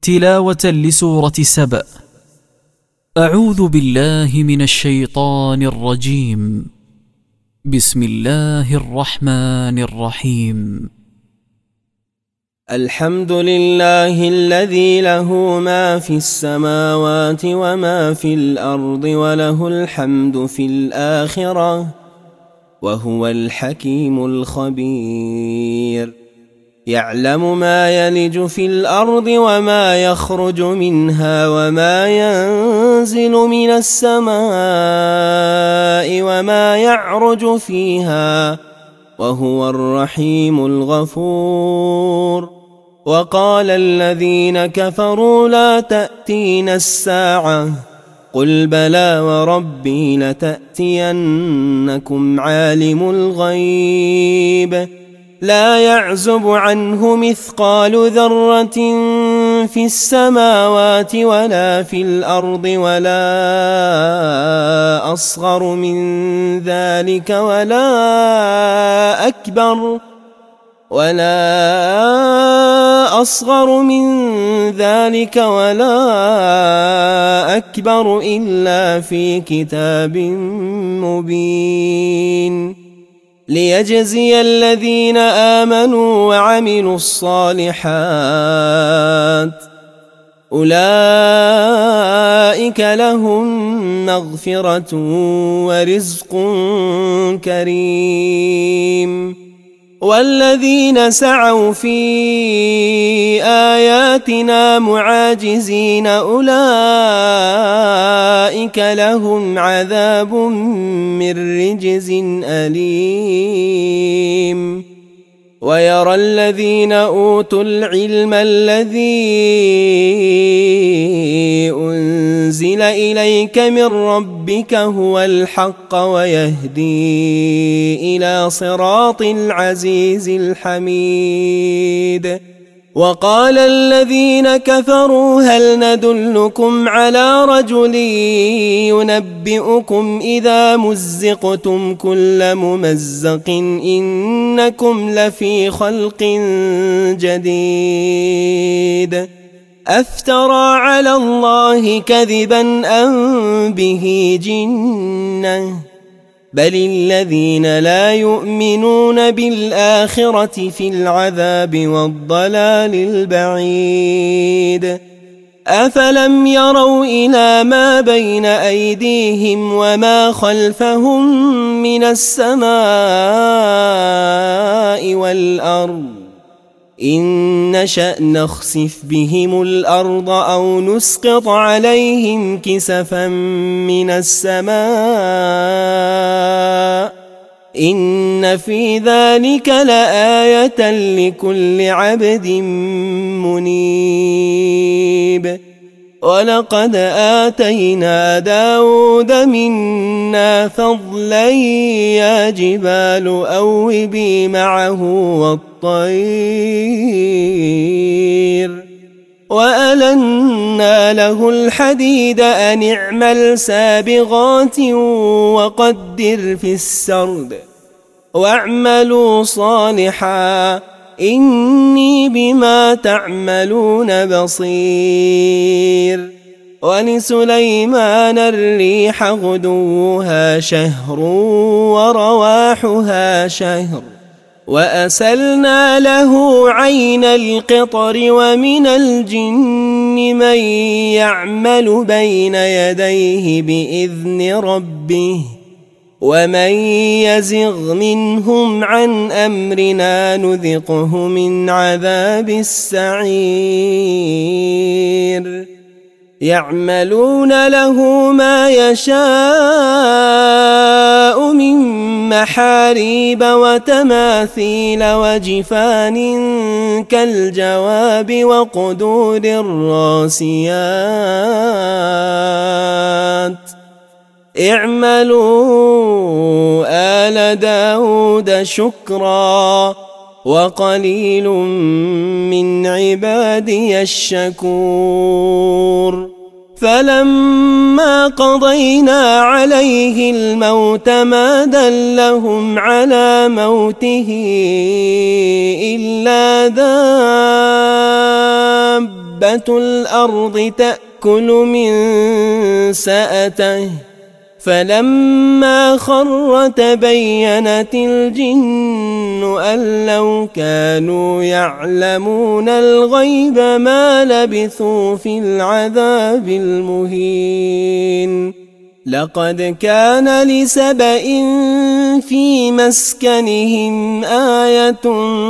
تلاوة لسورة سبأ. أعوذ بالله من الشيطان الرجيم. بسم الله الرحمن الرحيم. الحمد لله الذي له ما في السماوات وما في الأرض وله الحمد في الآخرة وهو الحكيم الخبير. يعلم ما يلج في الأرض وما يخرج منها وما ينزل من السماء وما يعرج فيها وهو الرحيم الغفور. وقال الذين كفروا لا تأتينا الساعة قل بلى وربي لتأتينكم عالم الغيب لا يعزب عنه مثقال ذرة في السماوات ولا في الأرض ولا أصغر من ذلك ولا أكبر إلا في كتاب مبين. ليجزي الذين آمنوا وعملوا الصالحات أولئك لهم مغفرة ورزق كريم. والذين سعوا في آياتنا معاجزين أولئك لهم عذاب من رجز أليم. ويرى الذين أوتوا العلم الذي أنزل إليك من ربك هو الحق ويهدي إلى صراط العزيز الحميد. وقال الذين كفروا هل ندلكم على رجل ينبئكم إذا مزقتم كل ممزق إنكم لفي خلق جديد أفترى على الله كذبا أم به جنة بل الذين لا يؤمنون بالآخرة في العذاب والضلال البعيد. أفلم يروا إلى ما بين أيديهم وما خلفهم من السماء والأرض إن نشأ نخسف بهم الأرض أو نسقط عليهم كسفا من السماء إن في ذلك لآية لكل عبد منيب. ولقد آتينا داود منا فضلا يا جبال أوبي معه والطير وألنا له الحديد أن اعمل سابغات وقدر في السرد واعملوا صالحا إني بما تعملون بصير. ولسليمان الريح غدوها شهر ورواحها شهر وأسلنا له عين القطر ومن الجن من يعمل بين يديه بإذن ربه ومن يزغ منهم عن أمرنا نذقه من عذاب السعير. يعملون له ما يشاء من محاريب وتماثيل وجفان كالجواب وقدور الراسيات اعملوا آل داود شكرا وقليل من عبادي الشكور. فلما قضينا عليه الموت ما دلهم على موته إلا دابة الأرض تأكل من سأته فلما خر تبينت الجن أن لو كانوا يعلمون الغيب ما لبثوا في العذاب المهين لقد كان لسبإ في مسكنهم آية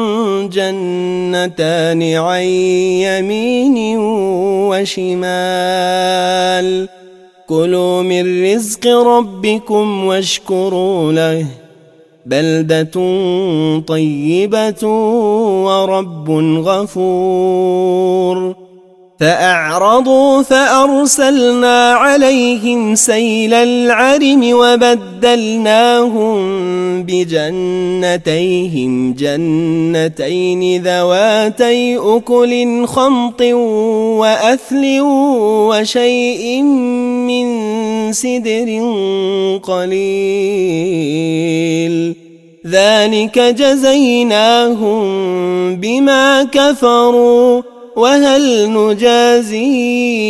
جنتان عن يمين وشمال كلوا من رزق ربكم واشكروا له بلدة طيبة ورب غفور فأعرضوا فأرسلنا عليهم سيل العرم وبدلناهم بجنتيهم جنتين ذواتي أكل خمط وأثل وشيء من سدر قليل ذلك جزيناهم بما كفروا وهل نجازي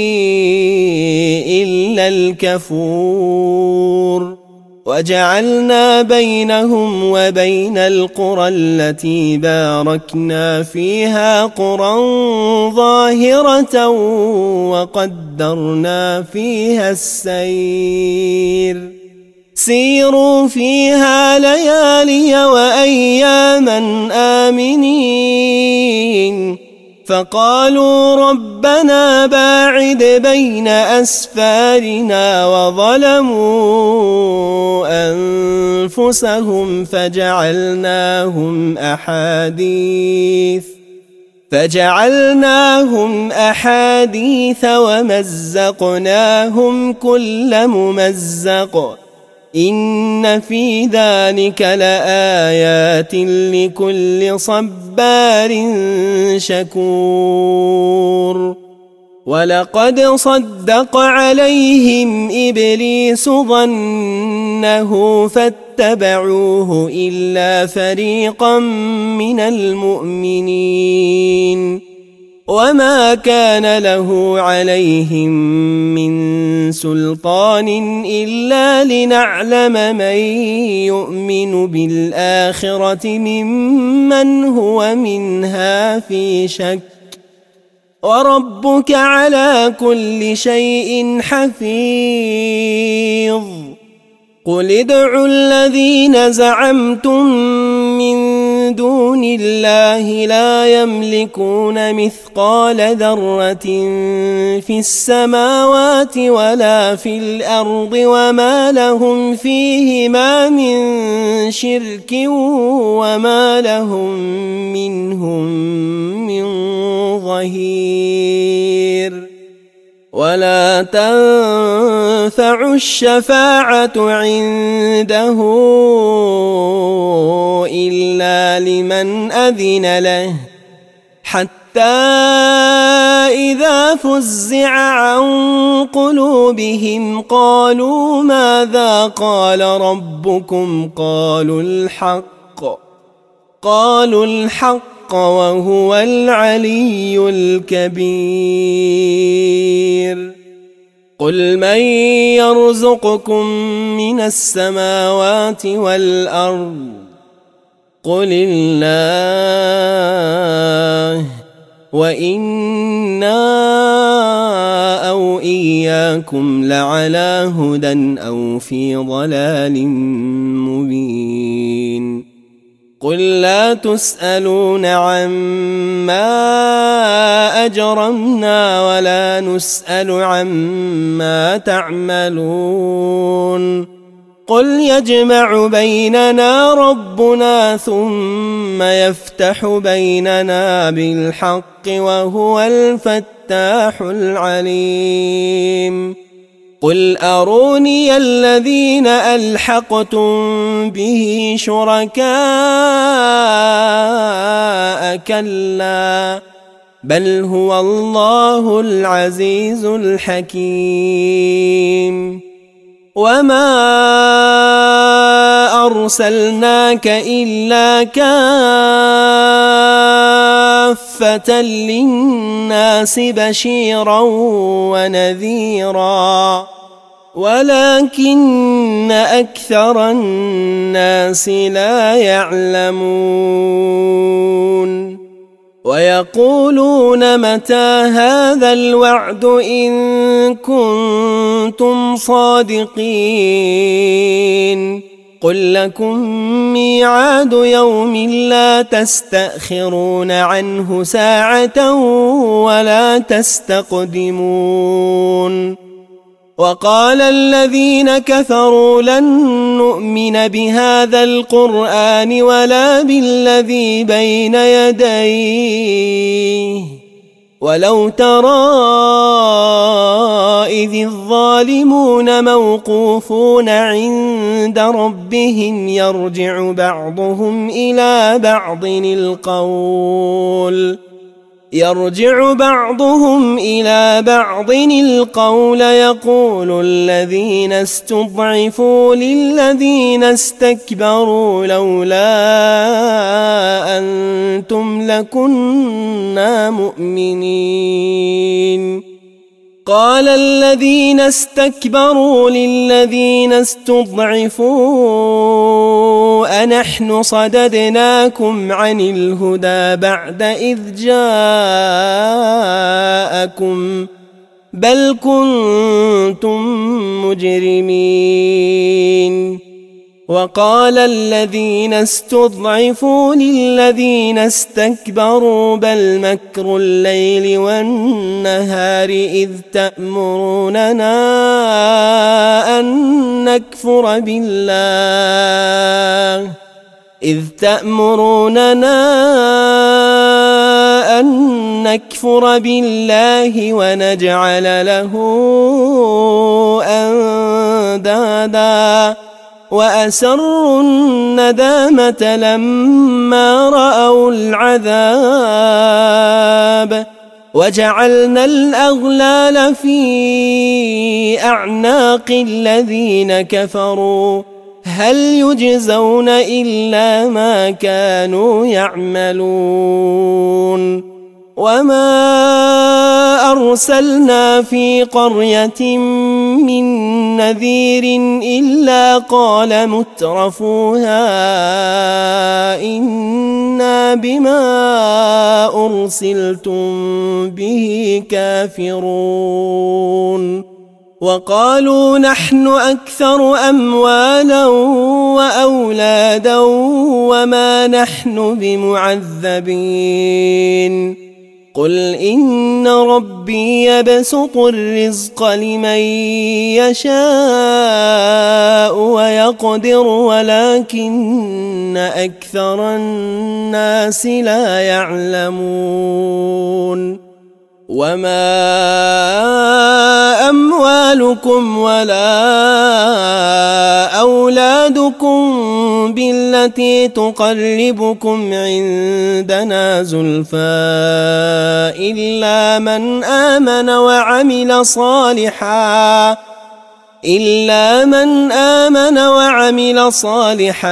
إلا الكفور وجعلنا بينهم وبين القرى التي باركنا فيها قرى ظاهرة وقدرنا فيها السير سيروا فيها ليالي وأياما آمنين فقالوا ربنا باعد بين أسفارنا وظلموا أنفسهم فجعلناهم أحاديث ومزقناهم كل ممزق إن في ذلك لآيات لكل صبار شكور ولقد صدق عليهم إبليس ظنه فاتبعوه إلا فريقا من المؤمنين وما كان له عليهم من سلطان إلا لنعلم من يؤمن بالآخرة ممن هو منها في شك وربك على كل شيء حفيظ قل ادعوا الذين زعمتم من دون الله لا يملكون مثقال ذرة في السماوات ولا في الأرض وما لهم فيهما من شرك وما لهم منهم من ظهير ولا تنفع الشفاعة عنده إلا لمن أذن له حتى إذا فزع عن قلوبهم قالوا ماذا قال ربكم قالوا الحق وهو العلي الكبير قل من يرزقكم من السماوات والأرض قل الله وإنا أو إياكم لعلى هدى أو في ضلال مبين قل لا تسألون عما أجرمنا ولا نسأل عما تعملون قل يجمع بيننا ربنا ثم يفتح بيننا بالحق وهو الفتاح العليم قل أروني الذين ألحقتم به شركاء كلا بل هو الله العزيز الحكيم وما أرسلناك إلا كافة كافة للناس بشيرا ونذيرا ولكن أكثر الناس لا يعلمون ويقولون متى هذا الوعد إن كنتم صادقين قل لكم ميعاد يوم لا تستأخرون عنه ساعة ولا تستقدمون وقال الذين كفروا لن نؤمن بهذا القرآن ولا بالذي بين يديه ولو ترى إذ الظالمون موقوفون عند ربهم يرجع بعضهم إلى بعض القول يقول الذين استضعفوا للذين استكبروا لولا أنتم لكنا مؤمنين قال الذين استكبروا للذين استضعفوا أنحن صددناكم عن الهدى بعد إذ جاءكم بل كنتم مجرمين وقال الذين استضعفوا للذين استكبروا بل مكر الليل والنهار إذ تأمروننا أن نكفر بالله ونجعل له أندادا وأسروا الندامة لما رأوا العذاب وجعلنا الأغلال في أعناق الذين كفروا هل يجزون إلا ما كانوا يعملون وما أرسلنا في قرية من نذير إلا قال مترفوها إنا بما أرسلتم به كافرون وقالوا نحن أكثر أموالا وأولادا وما نحن بمعذبين قل إن ربي يبسط الرزق لمن يشاء ويقدر ولكن أكثر الناس لا يعلمون وما أموالكم ولا أولادكم بالتي تقربكم عندنا زلفى إلا من آمن وعمل صالحا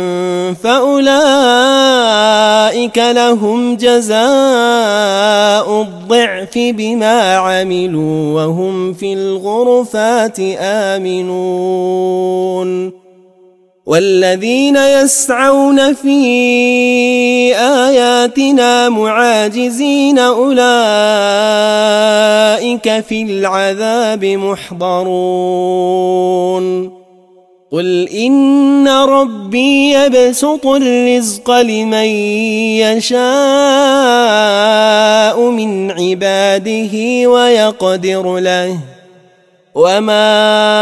فأولئك لهم جزاء الضعف بما عملوا وهم في الغرفات آمنون والذين يسعون في آياتنا معاجزين أولئك في العذاب محضرون قل إن ربي يبسط الرزق لمن يشاء من عباده ويقدر له وما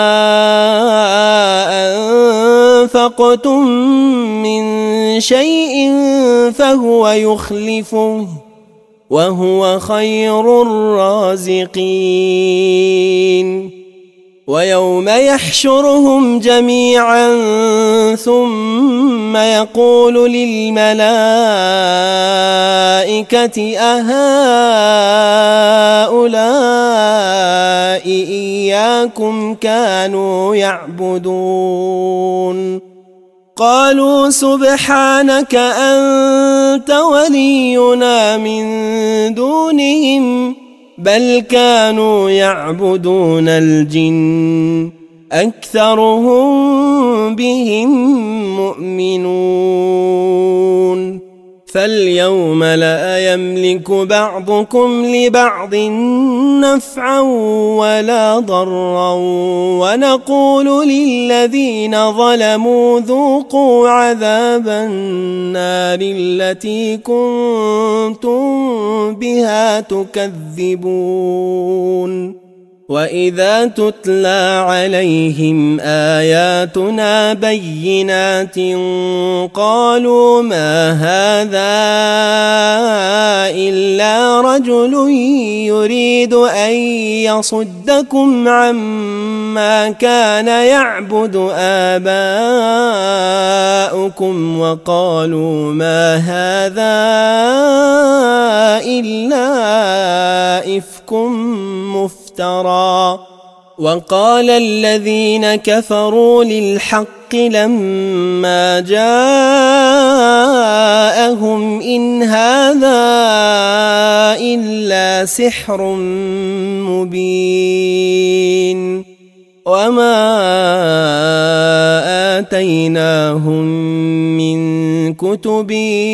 أنفقتم من شيء فهو يخلفه وهو خير الرازقين ويوم يحشرهم جميعا ثم يقول للملائكة أهؤلاء إياكم كانوا يعبدون قالوا سبحانك أنت ولينا من دونهم بل كانوا يعبدون الجن أكثرهم بهم مؤمنون فاليوم لا يملك بعضكم لبعض نفعا ولا ضرا ونقول للذين ظلموا ذوقوا عذاب النار التي كنتم بها تكذبون وإذا تتلى عليهم آياتنا بينات قالوا ما هذا إلا رجل يريد أن يصدكم عما كان يعبد آباؤكم وقالوا ما هذا إلا إفك مفترى وقال الذين كفروا للحق لما جاءهم إن هذا إلا سحر مبين وما آتيناهم من كتب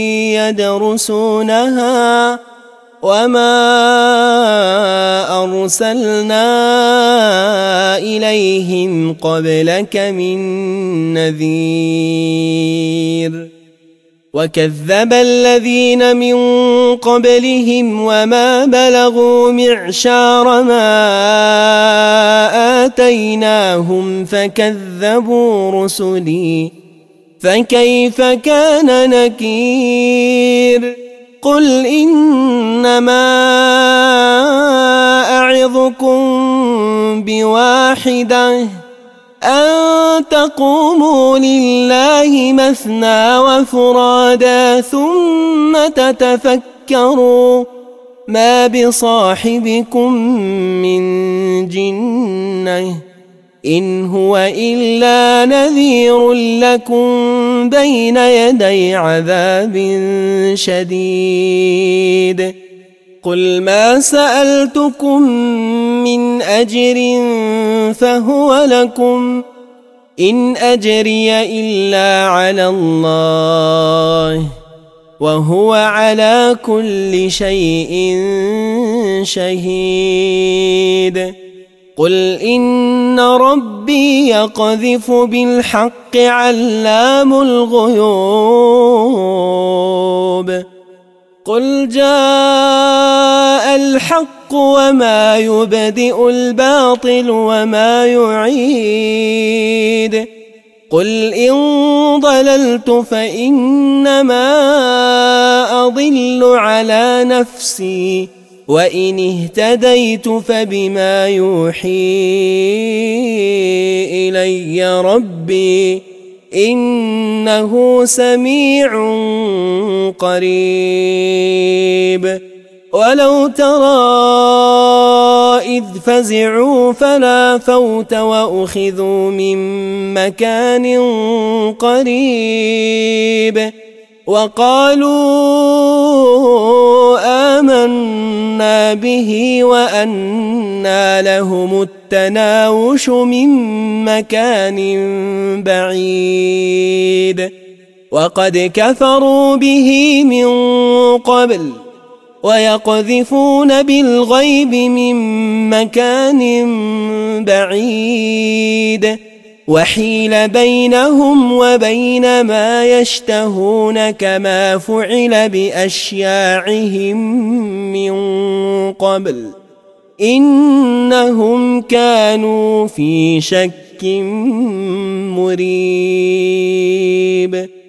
يدرسونها وما أرسلنا إليهم قبلك من نذير وكذب الذين من قبلهم وما بلغوا معشار ما آتيناهم فكذبوا رسلي فكيف كان نكير قل إنما أعظكم بواحدة أن تقوموا لله مثنى وفرادا ثم تتفكروا ما بصاحبكم من جنة إن هو إلا نذير لكم بين يدي عذاب شديد قل ما سألتكم من أجر فهو لكم إن أجري إلا على الله وهو على كل شيء شهيد قل إن ربي يقذف بالحق علام الغيوب قل جاء الحق وما يبدئ الباطل وما يعيد قل إن ضللت فإنما أضل على نفسي وإن اهتديت فبما يوحي إلي ربي إنه سميع قريب ولو ترى إذ فزعوا فلا فوت وأخذوا من مكان قريب وقالوا آمنا به وأنى لهم التناوش من مكان بعيد وقد كفروا به من قبل ويقذفون بالغيب من مكان بعيد وحيل بينهم وبين ما يشتهون كما فعل بأشياعهم من قبل إنهم كانوا في شك مريب